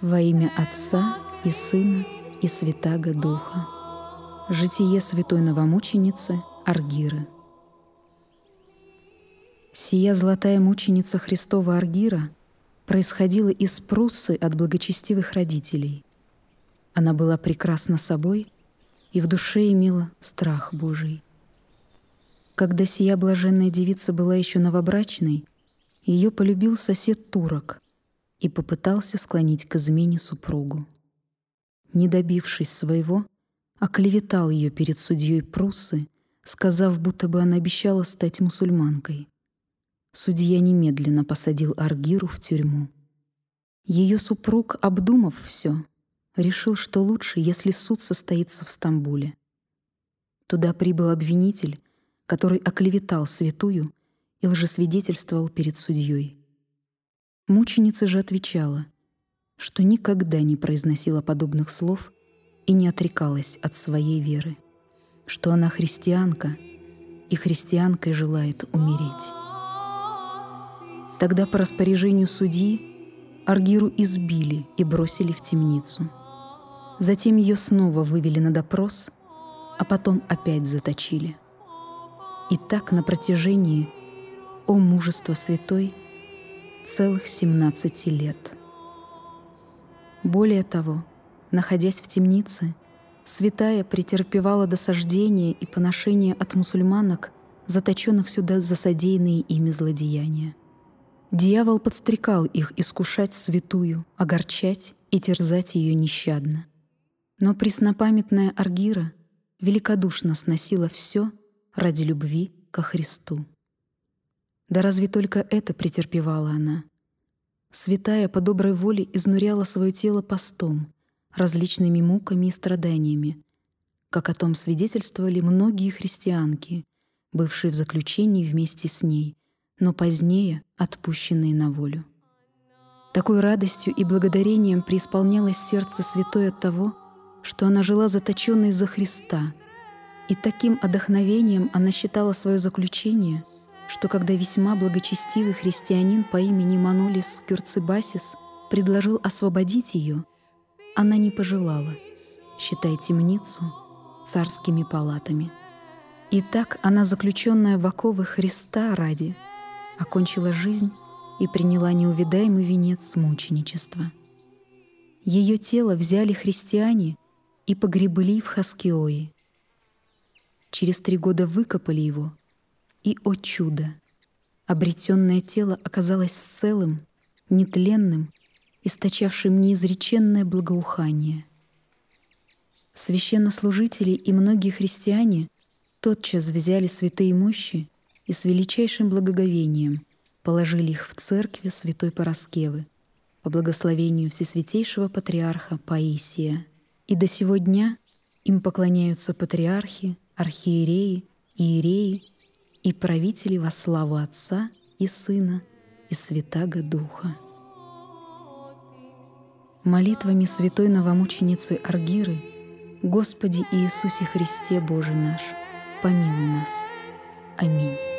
Во имя Отца и Сына и Святаго Духа. Житие святой новомученицы Аргиры. Сия золотая мученица Христова Аргира происходила из Пруссы от благочестивых родителей. Она была прекрасна собой и в душе имела страх Божий. Когда сия блаженная девица была еще новобрачной, ее полюбил сосед-турок и попытался склонить к измене супругу. Не добившись своего, оклеветал ее перед судьей Пруссы, сказав, будто бы она обещала стать мусульманкой. Судья немедленно посадил Аргиру в тюрьму. Ее супруг, обдумав все, решил, что лучше, если суд состоится в Стамбуле. Туда прибыл обвинитель, который оклеветал святую и лжесвидетельствовал перед судьей. Мученица же отвечала, что никогда не произносила подобных слов и не отрекалась от своей веры, что она христианка и христианкой желает умереть. Тогда по распоряжению судьи Аргиру избили и бросили в темницу. Затем ее снова вывели на допрос, а потом опять заточили. И так на протяжении, о мужество святой, целых 17 лет. Более того, находясь в темнице, святая претерпевала досаждения и поношения от мусульманок, заточенных сюда за содеянные ими злодеяния. Дьявол подстрекал их искушать святую, огорчать и терзать ее нещадно. Но преснопамятная Аргира великодушно сносила все ради любви ко Христу. Да разве только это претерпевала она? Святая по доброй воле изнуряла свое тело постом, различными муками и страданиями, как о том свидетельствовали многие христианки, бывшие в заключении вместе с ней, но позднее отпущенные на волю. Такой радостью и благодарением преисполнялось сердце святой от того, что она жила заточенной за Христа, и таким отдохновением она считала свое заключение, что когда весьма благочестивый христианин по имени Манолис Кюрцибасис предложил освободить ее, она не пожелала, считай темницу царскими палатами. И так она, заключенная в оковы Христа ради, окончила жизнь и приняла неувидаемый венец мученичества. Ее тело взяли христиане и погребли в Хаскиое. Через 3 года выкопали его, и, о чудо, обретенное тело оказалось целым, нетленным, источавшим неизреченное благоухание. Священнослужители и многие христиане тотчас взяли святые мощи и с величайшим благоговением положили их в церкви святой Параскевы по благословению Всесвятейшего Патриарха Паисия. И до сего дня им поклоняются патриархи, архиереи, иереи и правители во славу Отца и Сына и Святаго Духа. Молитвами святой новомученицы Аргиры, Господи Иисусе Христе Боже наш, помилуй нас. Аминь.